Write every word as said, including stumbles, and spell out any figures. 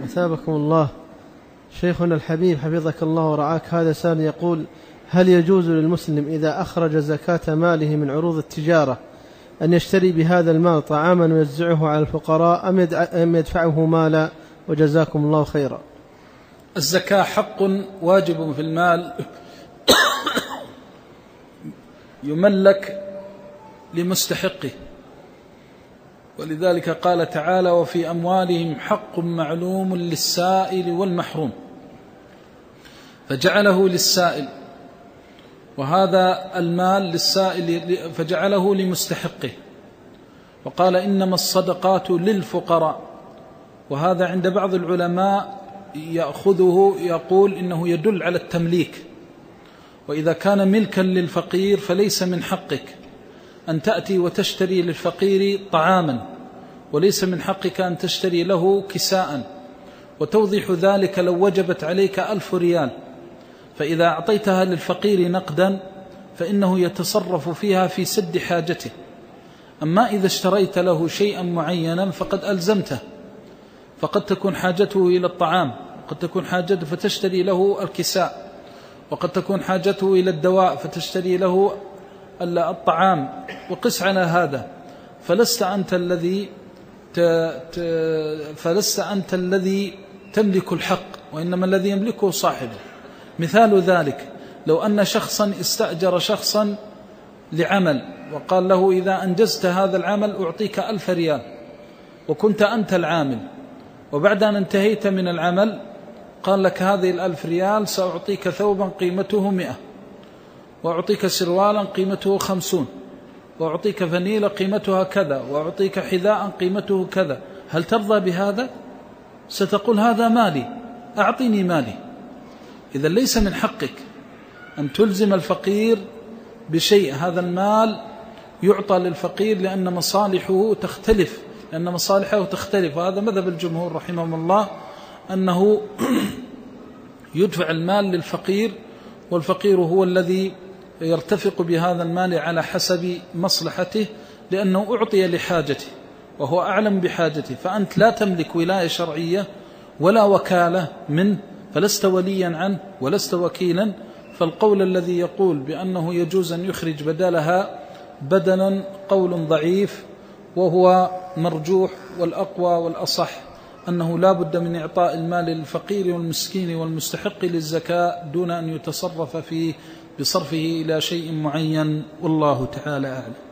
أثابكم الله. شيخنا الحبيب حفظك الله ورعاك، هذا سائل يقول: هل يجوز للمسلم إذا أخرج زكاة ماله من عروض التجارة أن يشتري بهذا المال طعاما ويوزعه على الفقراء أم يدفعه مالا؟ وجزاكم الله خيرا. الزكاة حق واجب في المال يملك لمستحقه، ولذلك قال تعالى: وفي أموالهم حق معلوم للسائل والمحروم، فجعله للسائل، وهذا المال للسائل فجعله لمستحقه، وقال: إنما الصدقات للفقراء. وهذا عند بعض العلماء يأخذه يقول إنه يدل على التمليك، وإذا كان ملكا للفقير فليس من حقك أن تأتي وتشتري للفقير طعاما، وليس من حقك أن تشتري له كساء. وتوضيح ذلك لو وجبت عليك ألف ريال، فإذا أعطيتها للفقير نقدا فإنه يتصرف فيها في سد حاجته. أما إذا اشتريت له شيئا معينا فقد ألزمته، فقد تكون حاجته إلى الطعام، وقد تكون حاجته فتشتري له الكساء، وقد تكون حاجته إلى الدواء فتشتري له الطعام، وقس على هذا. فلست أنت الذي ت... ت... فلست أنت الذي تملك الحق، وإنما الذي يملكه صاحبه. مثال ذلك: لو أن شخصا استأجر شخصا لعمل وقال له: إذا أنجزت هذا العمل أعطيك ألف ريال، وكنت أنت العامل، وبعد أن انتهيت من العمل قال لك: هذه الألف ريال سأعطيك ثوبا قيمته مئة، وأعطيك سروالا قيمته خمسون، وأعطيك فنيلة قيمتها كذا، وأعطيك حذاء قيمته كذا، هل ترضى بهذا؟ ستقول: هذا مالي، أعطيني مالي. إذا ليس من حقك أن تلزم الفقير بشيء، هذا المال يعطى للفقير لأن مصالحه تختلف، لأن مصالحه تختلف. وهذا مذهب الجمهور رحمهم الله، أنه يدفع المال للفقير، والفقير هو الذي يرتفق بهذا المال على حسب مصلحته، لأنه أعطي لحاجته وهو أعلم بحاجته. فأنت لا تملك ولاية شرعية ولا وكالة منه، فلست وليا عنه ولست وكيلا. فالقول الذي يقول بأنه يجوز أن يخرج بدلها بدلا قول ضعيف، وهو مرجوح، والأقوى والأصح أنه لا بد من إعطاء المال للفقير والمسكين والمستحق للزكاة دون أن يتصرف فيه بصرفه إلى شيء معين، والله تعالى أعلم.